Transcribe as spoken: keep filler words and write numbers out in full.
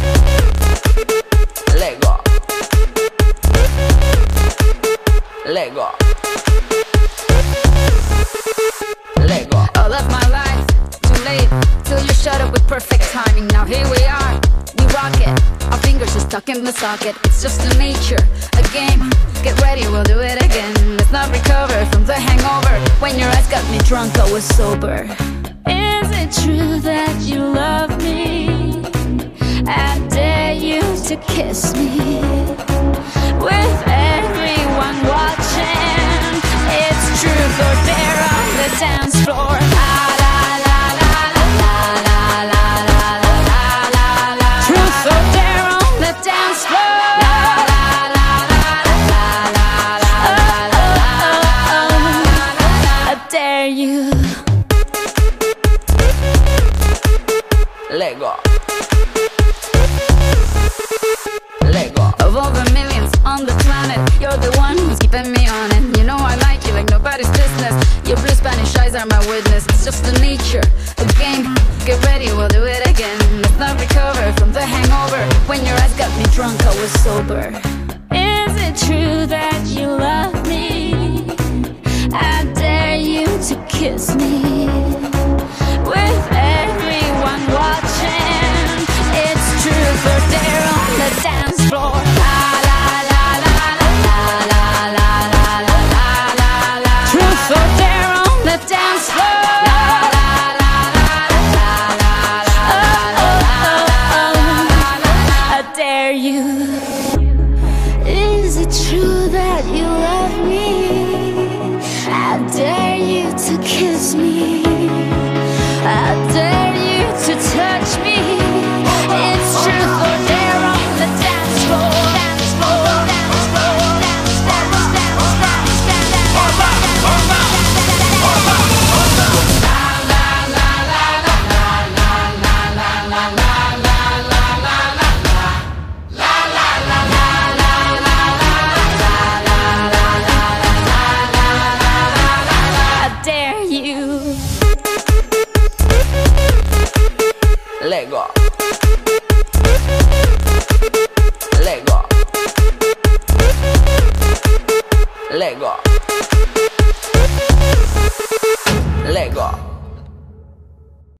Lego. Lego. Lego. All of my life, too late, till you shut up with perfect timing. Now here we are, we rock it. Our fingers are stuck in the socket. It's just a nature, a game. Get ready, we'll do it again. Let's not recover from the hangover. When your eyes got me drunk, I was sober. Is it true that you love me? I dare you to kiss me. With everyone watching, it's truth or dare on the dance floor. La la la la la la la la la la la. Truth or dare on the dance floor. La la la la la la la la la. I dare you. Lego. Lego. Of all the millions on the planet, you're the one who's keeping me on it. You know I like you like nobody's business. Your blue Spanish eyes are my witness. It's just a nature, a game. Get ready, we'll do it again. Let's not recover from the hangover. When your eyes got me drunk, I was sober. Is it true that you love me? I dare you to kiss me. With everyone watching, it's truth or dare on the dance floor. La la la la la la la la la la la la. Truth or dare on the dance floor. La la la la la la la la. I dare you. Is it true that you love me? I dare you to kiss me. I dare you to touch me. It's truth or dare on the dance floor. Dance floor, dance floor, dance, dance, dance, dance, dance, dance. La la la la la la la la la la la la la la la. La la la la la la la la la la la la la. I dare you. Lego. Lego. Lego. Lego.